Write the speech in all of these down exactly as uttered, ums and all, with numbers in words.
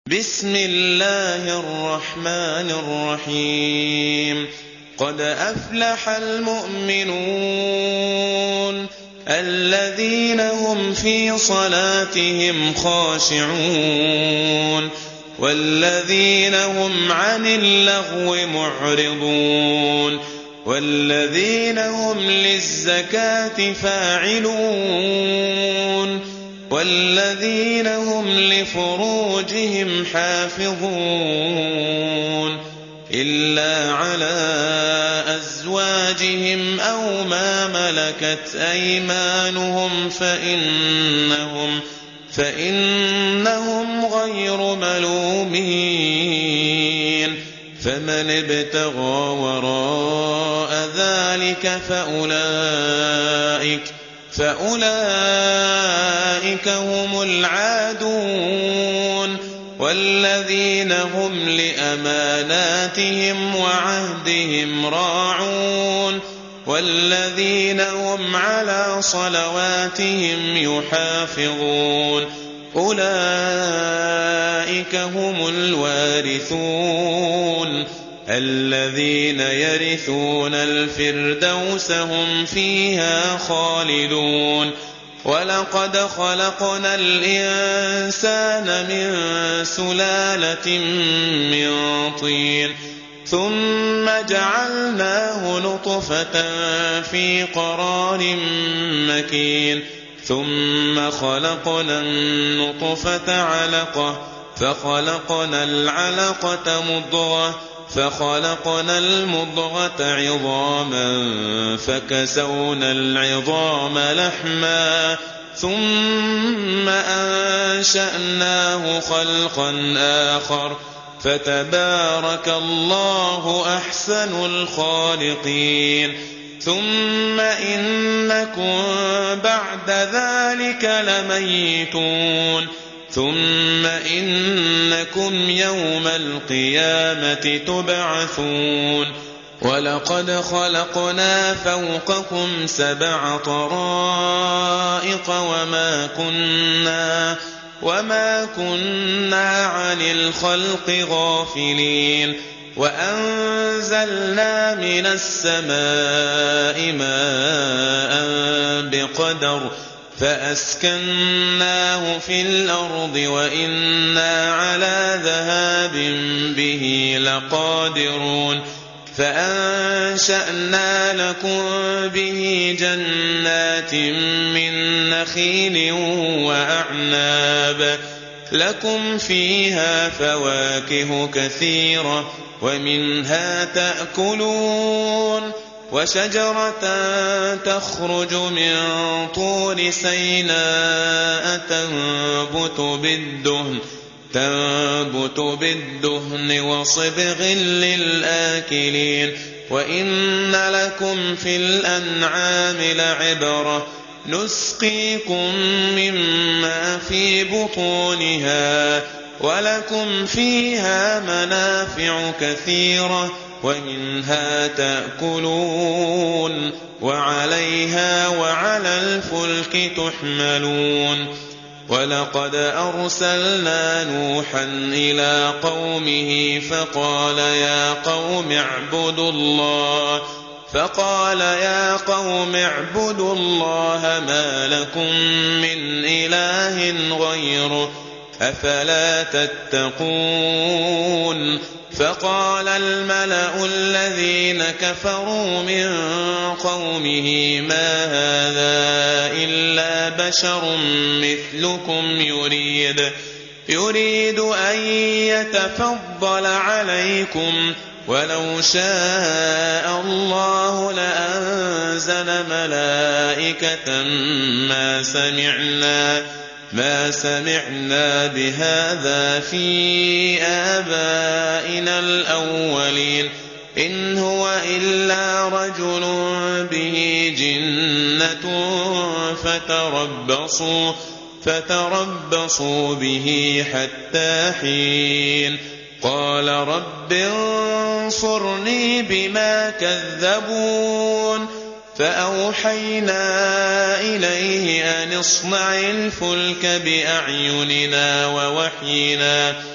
بسم الله الرحمن الرحيم قد أفلح المؤمنون الذين هم في صلاتهم خاشعون والذين هم عن اللغو معرضون والذين هم للزكاة فاعلون والذين هم لفروجهم حافظون إلا على أزواجهم أو ما ملكت أيمانهم فإنهم, فإنهم غير ملومين فمن ابتغى وراء ذلك فأولئك فأولئك هم العادون والذين هم لأماناتهم وعهدهم راعون والذين هم على صلواتهم يحافظون أولئك هم الوارثون الذين يرثون الفردوس هم فيها خالدون ولقد خلقنا الإنسان من سلالة من طين ثم جعلناه نطفة في قرار مكين ثم خلقنا النطفة علقة فخلقنا العلقة مضغة فخلقنا المضغة عظاما فكسونا العظام لحما ثم أنشأناه خلقا آخر فتبارك الله أحسن الخالقين ثم إنكم بعد ذلك لميتون ثم إنكم يوم القيامة تبعثون ولقد خلقنا فوقكم سبع طرائق وما كنا وما كنا عن الخلق غافلين وأنزلنا من السماء ماء بقدر فأسكناه في الأرض وإنا على ذهاب به لقادرون فأنشأنا لكم به جنات من نخيل وأعناب لكم فيها فواكه كثيرة ومنها تأكلون وشجرة تخرج من طور سيناء تنبت بالدهن تنبت بالدهن وصبغ للآكلين وإن لكم في الأنعام لعبرة نسقيكم مما في بطونها ولكم فيها منافع كثيرة ومنها تأكلون وعليها وعلى الفلك تحملون ولقد أرسلنا نوحا إلى قومه فقال يا قوم اعبدوا الله فقال يا قوم اعبدوا الله ما لكم من إله غيره أفلا تتقون فقال الملأ الذين كفروا من قومه ما هذا إلا بشر مثلكم يريد يريد أن يتفضل عليكم ولو شاء الله لأنزل ملائكة ما سمعنا ما سمعنا بهذا في آبائنا الأولين إن هو إلا رجل به جنة فتربصوا فتربصوا به حتى حين قال رب انصرني بما كذبون فأوحينا إليه أن اصنع الفلك بأعيننا ووحينا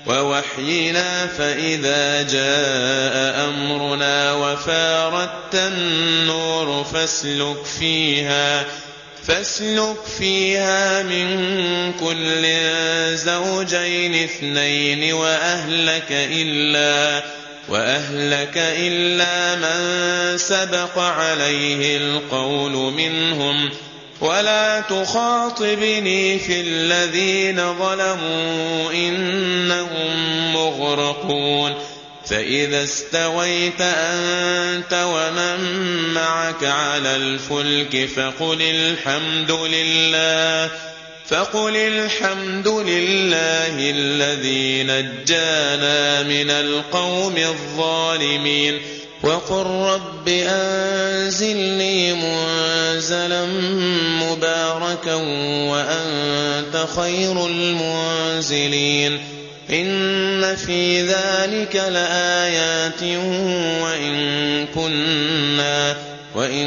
ووحينا فإذا جاء أمرنا وفارت النور فاسلك فيها فاسلك فيها من كل زوجين اثنين وأهلك إلا وأهلك إلا من سبق عليه القول منهم ولا تخاطبني في الذين ظلموا إنهم مغرقون فإذا استويت أنت ومن معك على الفلك فقل الحمد لله فقل الحمد لله الذي نجانا من القوم الظالمين وقل رب أنزلني منزلا مباركا وأنت خير المنزلين إن في ذلك لآيات وإن كنا وإن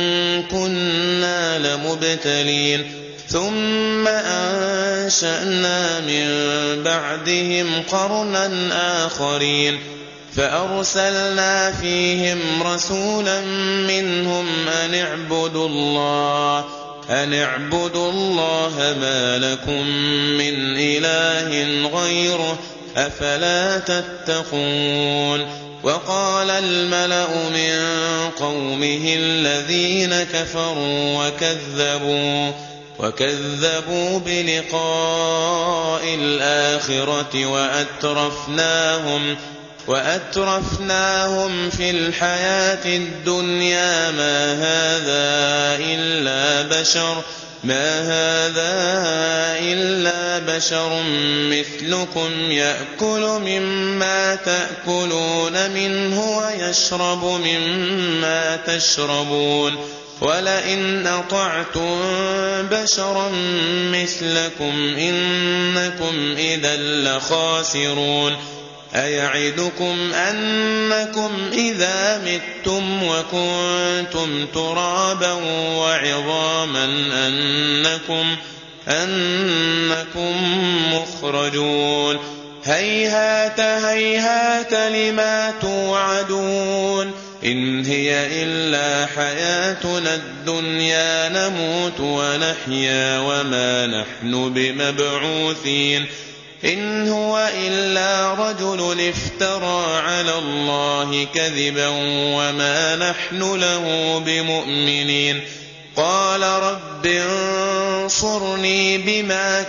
كنا لمبتلين ثم أنشأنا من بعدهم قرنا آخرين فأرسلنا فيهم رسولا منهم أن اعبدوا الله أن اعبدوا الله ما لكم من إله غيره أفلا تتقون وقال الملأ من قومه الذين كفروا وكذبوا وكذبوا بلقاء الآخرة وأترفناهم وأترفناهم في الحياة الدنيا ما هذا إلا بشر ما هذا إلا بشر مثلكم يأكل مما تأكلون منه ويشرب مما تشربون ولئن أطعتم بشرا مثلكم إنكم إذا لخاسرون أيعدكم أنكم إذا متم وكنتم ترابا وعظاما أنكم أنكم مخرجون هيهات هيهات لما توعدون إن هي إلا حياتنا الدنيا نموت ونحيا وما نحن بمبعوثين إن هو إلا رجل افترى على الله كذبا وما نحن له بمؤمنين قال رب انصرني بما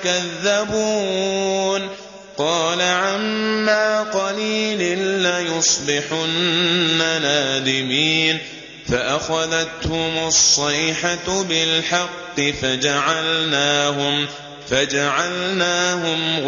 كذبون قال عما قليل ليصبحن نادمين فأخذتهم الصيحة بالحق فجعلناهم فجعلناهم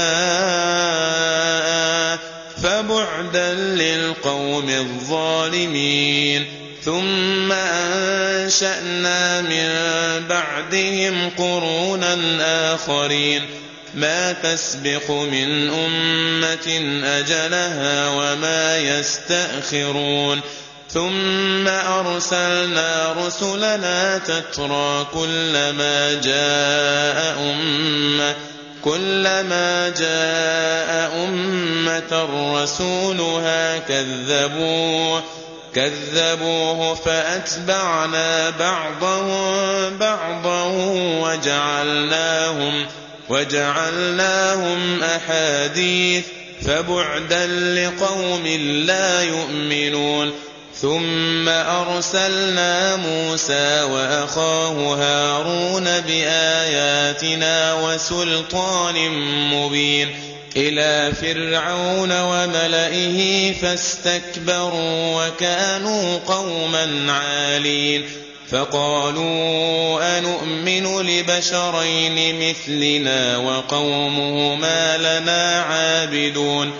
غثاء فبعدا للقوم الظالمين ثم أنشأنا من بعدهم قرونا آخرين ما تسبق من أمة أجلها وما يستأخرون ثم أرسلنا رسلنا تترى كلما جاء أمة كلما جاء أمة رسولها كذبوه كذبوه فأتبعنا بعضهم بعضا وجعلناهم وجعلناهم أحاديث فبعدا لقوم لا يؤمنون ثم أرسلنا موسى وأخاه هارون بآياتنا وسلطان مبين إلى فرعون وملئه فاستكبروا وكانوا قوما عالين فقالوا أنؤمن لبشرين مثلنا وقومهما لنا عابدون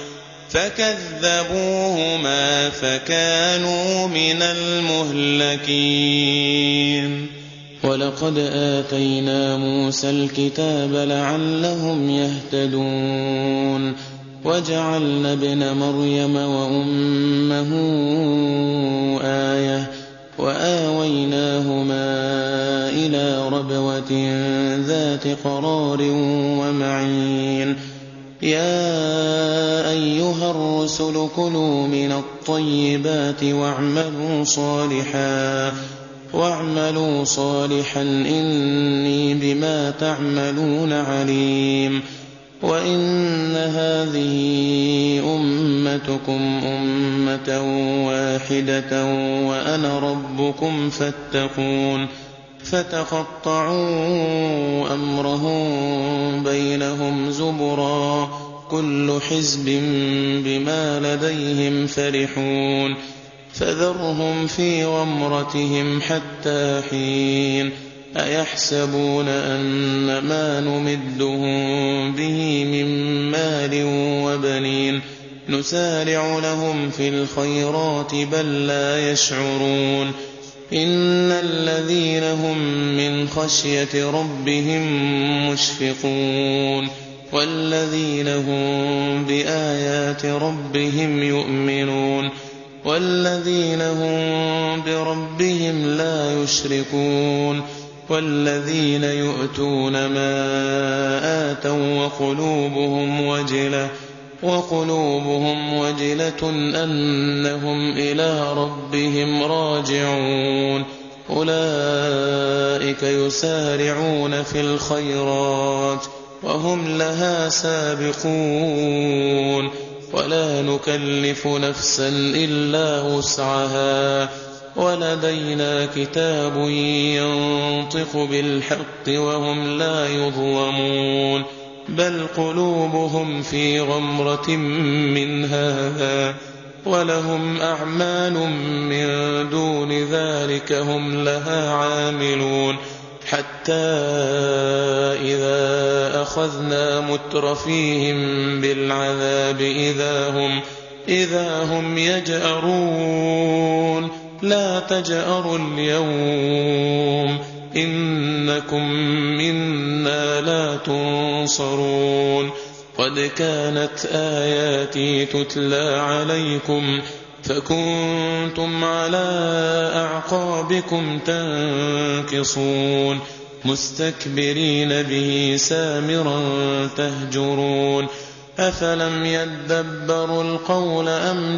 فكذبوهما فكانوا من المهلكين ولقد آتينا موسى الكتاب لعلهم يهتدون وجعلنا ابن مريم وأمه آية وآويناهما إلى ربوة ذات قرار ومعين يا أيها الرسل كلوا من الطيبات واعملوا صالحا واعملوا صالحا إني بما تعملون عليم وإن هذه أمتكم أمة واحدة وأنا ربكم فاتقون فتقطعوا أمرهم بينهم زبرا كل حزب بما لديهم فرحون فذرهم في غمرتهم حتى حين أيحسبون أن ما نمدهم به من مال وبنين نسارع لهم في الخيرات بل لا يشعرون إن الذين هم من خشية ربهم مشفقون والذين هم بآيات ربهم يؤمنون والذين هم بربهم لا يشركون والذين يؤتون ما آتوا وقلوبهم وجلة وقلوبهم وجلة أنهم إلى ربهم راجعون أولئك يسارعون في الخيرات وهم لها سابقون ولا نكلف نفسا إلا وسعها ولدينا كتاب ينطق بالحق وهم لا يظلمون بل قلوبهم في غمرة من هذا ولهم أعمال من دون ذلك هم لها عاملون حتى إذا أخذنا مترفيهم بالعذاب إذا هم, إذا هم يجأرون لا تجأروا اليوم إنكم منا لا تنصرون قد كانت آياتي تتلى عليكم فكنتم على أعقابكم تنكصون مستكبرين به سامرا تهجرون أفلم يدبروا القول أم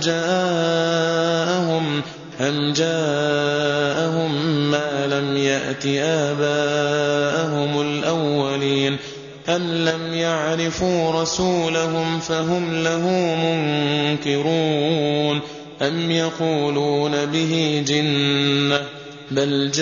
جاءهم أم جاءهم ما لم يأت آباءهم الأولين أم لم يعرفوا رسولهم فهم له منكرون أم يقولون به جنة بل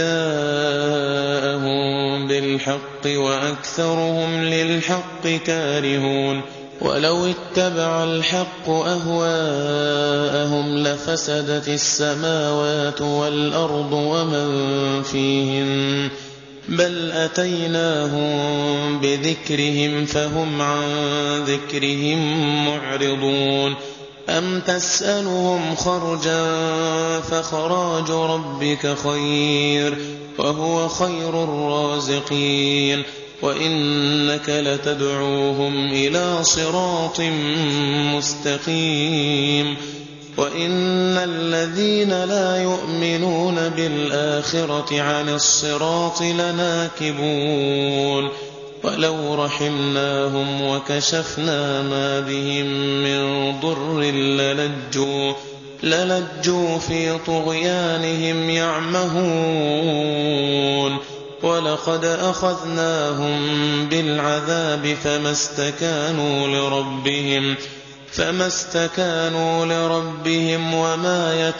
جاءهم بالحق وأكثرهم للحق كارهون ولو اتبع الحق أهواءهم لفسدت السماوات والأرض ومن فيهن بل أتيناهم بذكرهم فهم عن ذكرهم معرضون أم تسألهم خرجا فخراج ربك خير وهو خير الرازقين وإنك لتدعوهم إلى صراط مستقيم وإن الذين لا يؤمنون بالآخرة عن الصراط لناكبون ولو رحمناهم وكشفنا ما بهم من ضر للجوا, للجوا في طغيانهم يعمهون ولقد أخذناهم بالعذاب فما استكانوا لربهم فما استكانوا لربهم وما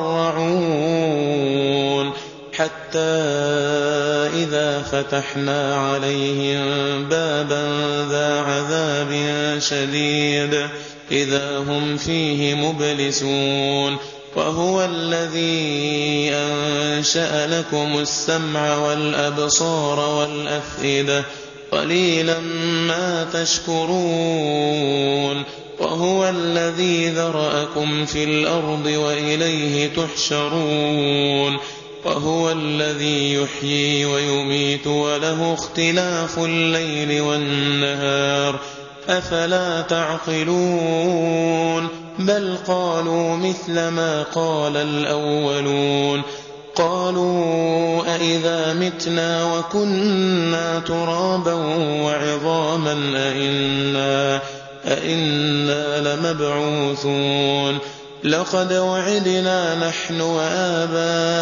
يتضرعون حتى إذا فتحنا عليهم بابا ذا عذاب شديد إذا هم فيه مبلسون وهو الذي أنشأ لكم السمع والأبصار والأفئدة قليلا ما تشكرون وهو الذي ذرأكم في الأرض وإليه تحشرون وهو الذي يحيي ويميت وله اختلاف الليل والنهار أفلا تعقلون بل قالوا مثل ما قال الأولون قالوا أئذا متنا وكنا ترابا وعظاما أئنا, أئنا لمبعوثون لقد وعدنا نحن وآباؤنا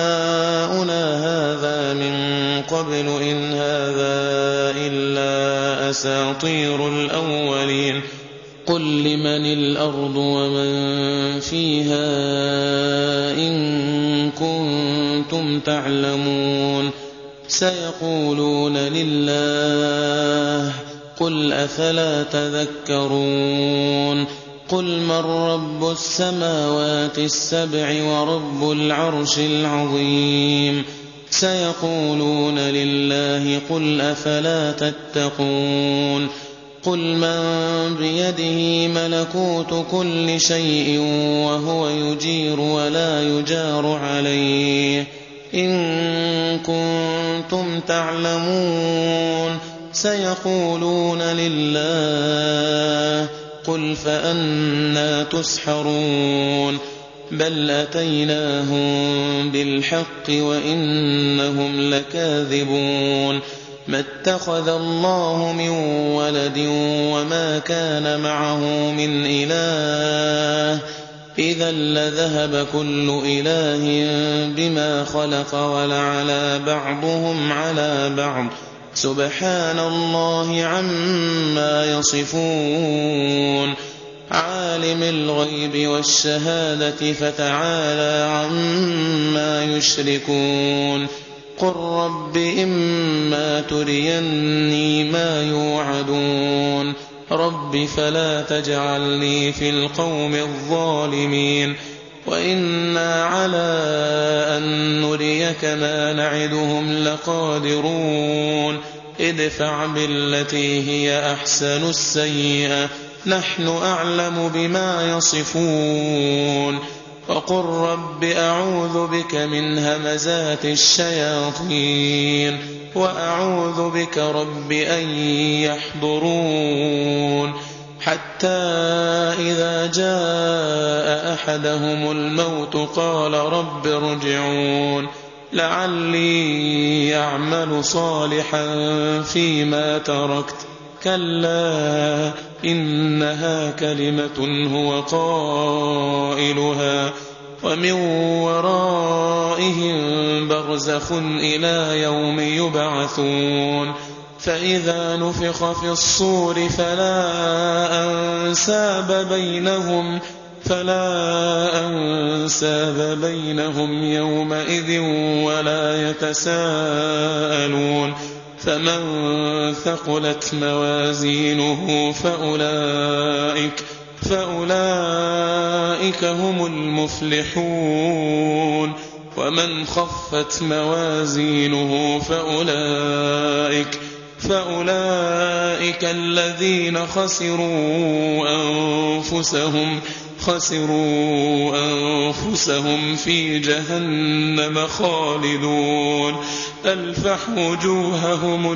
هذا من قبل إن هذا إلا أساطير الأولين قل لمن الأرض ومن فيها إن كنتم تعلمون سيقولون لله قل أفلا تذكرون قل من رب السماوات السبع ورب العرش العظيم سيقولون لله قل أفلا تتقون قل من بيده ملكوت كل شيء وهو يجير ولا يجار عليه إن كنتم تعلمون سيقولون لله قل فأنى تسحرون بل أتيناهم بالحق وإنهم لكاذبون ما اتخذ الله من ولد وما كان معه من إله إذا لذهب كل إله بما خلق ولعلى بعضهم على بعض سبحان الله عما يصفون عالم الغيب والشهادة فتعالى عما يشركون قل رب إما تريني ما يوعدون رب فلا تجعلني في القوم الظالمين وإنا على أن نريك ما نعدهم لقادرون ادفع بالتي هي أحسن السيئة نحن أعلم بما يصفون وقل رب أعوذ بك من همزات الشياطين وأعوذ بك رب أن يحضرون حتى إذا جاء أحدهم الموت قال رب ارجعون لعلي أعمل صالحا فيما تركت كلا إنها كلمة هو قائلها ومن ورائهم برزخ إلى يوم يبعثون فإذا نفخ في الصور فلا أنساب بينهم فلا أنساب بينهم يومئذ ولا يتساءلون فمن ثقلت موازينه فأولئك فأولئك هم المفلحون ومن خفت موازينه فأولئك فأولئك الذين خسروا أنفسهم خسروا أنفسهم في جهنم خالدون تلفح وجوههم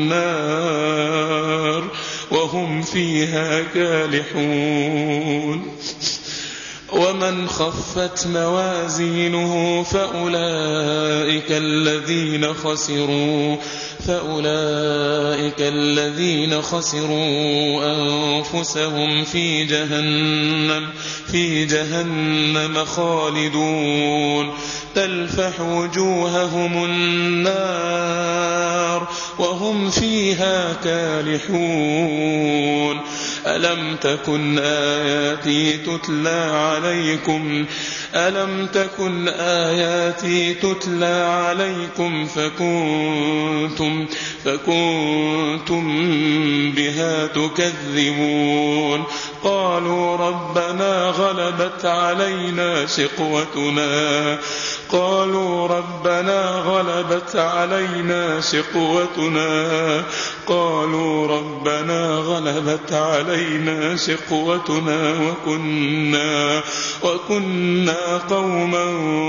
النار وهم فيها كالحون ومن خفت موازينه فأولئك الذين خسروا فأولئك الذين خسروا أنفسهم في جهنم في جهنم خالدون تلفح وجوههم النار وهم فيها كالحون ألم تكن آياتي تتلى عليكم ألم تكن آياتي تتلى عليكم فكنتم فكنتم بها تكذبون قالوا ربنا غلبت علينا شقوتنا قالوا ربنا غلبت علينا شقوتنا قالوا ربنا غلبت علينا شقوتنا وكنا وكنا قوما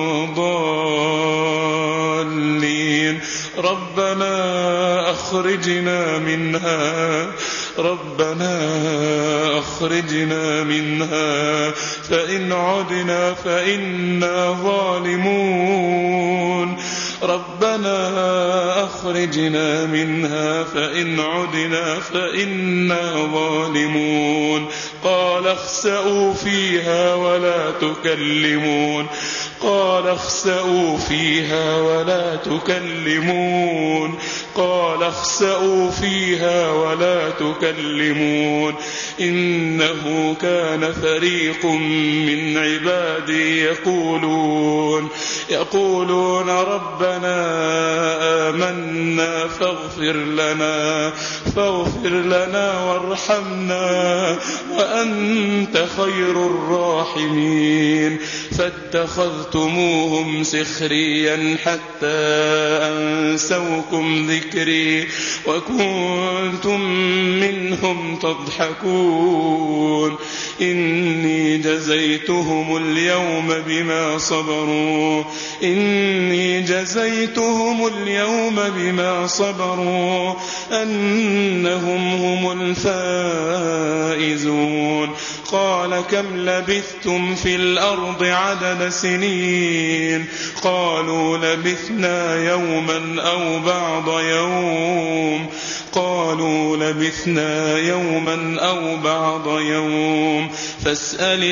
ضالين ربنا أخرجنا منها ربنا أخرجنا منها فإن عدنا فإنا ظالمون ربنا أخرجنا منها فإن عدنا فإنا ظالمون قال اخسئوا فيها ولا تكلمون قال اخسئوا فيها ولا تكلمون قال اخسئوا فيها ولا تكلمون إنه كان فريق من عبادي يقولون يقولون ربنا آمنا فاغفر لنا فاغفر لنا وارحمنا وأنت خير الراحمين فاتخذتموهم سخريا حتى أنسوكم ذكري وكنتم منهم تضحكون إني جزيتهم اليوم بما صبروا إني جزيتهم اليوم بما صبروا أنهم هم الفائزون قال كم لبثتم في الأرض عدد سنين قالوا لبثنا يوما أو بعض يوم قالوا لبثنا يوما أو بعض يوم فاسأل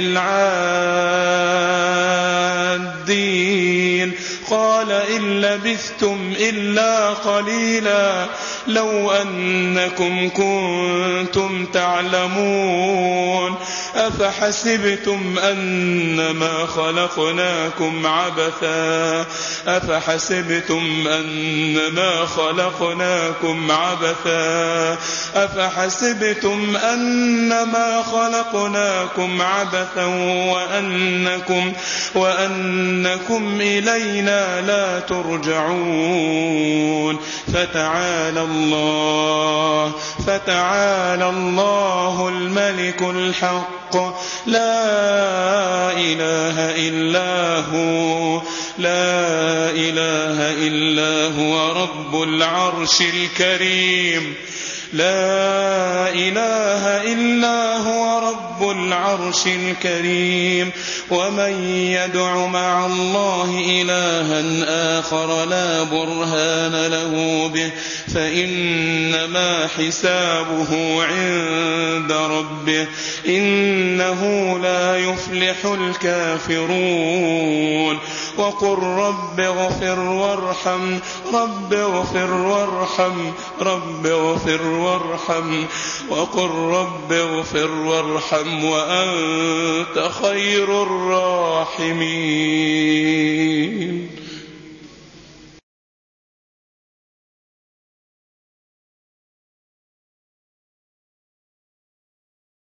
العادين قال إن لبثتم إلا قليلا لو أنكم كنتم تعلمون أفحسبتم أنما خلقناكم عبثا أفحسبتم أنما خلقناكم عبثا أفحسبتم أنما خلقناكم عبثا وأنكم وأنكم إلينا لا ترجعون فتعالى الله فتعالى الله الملك الحق لا إله إلا هو لا إله إلا هو رب العرش الكريم لا إله إلا هو رب العرش الكريم ومن يدع مع الله إلها آخر لا برهان له به فإنما حسابه عند ربه إنه لا يفلح الكافرون وقل رب اغفر وارحم رب اغفر وارحم رب اغفر وارحم وقل رب اغفر وارحم وأنت خير الراحمين.